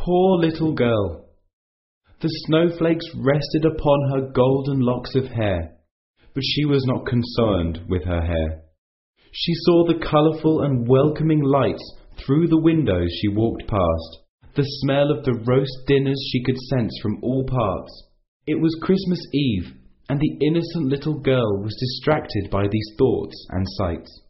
Poor little girl! The snowflakes rested upon her golden locks of hair, but she was not concerned with her hair. She saw the colourful and welcoming lights through the windows she walked past, the smell of the roast dinners she could sense from all parts. It was Christmas Eve, and the innocent little girl was distracted by these thoughts and sights.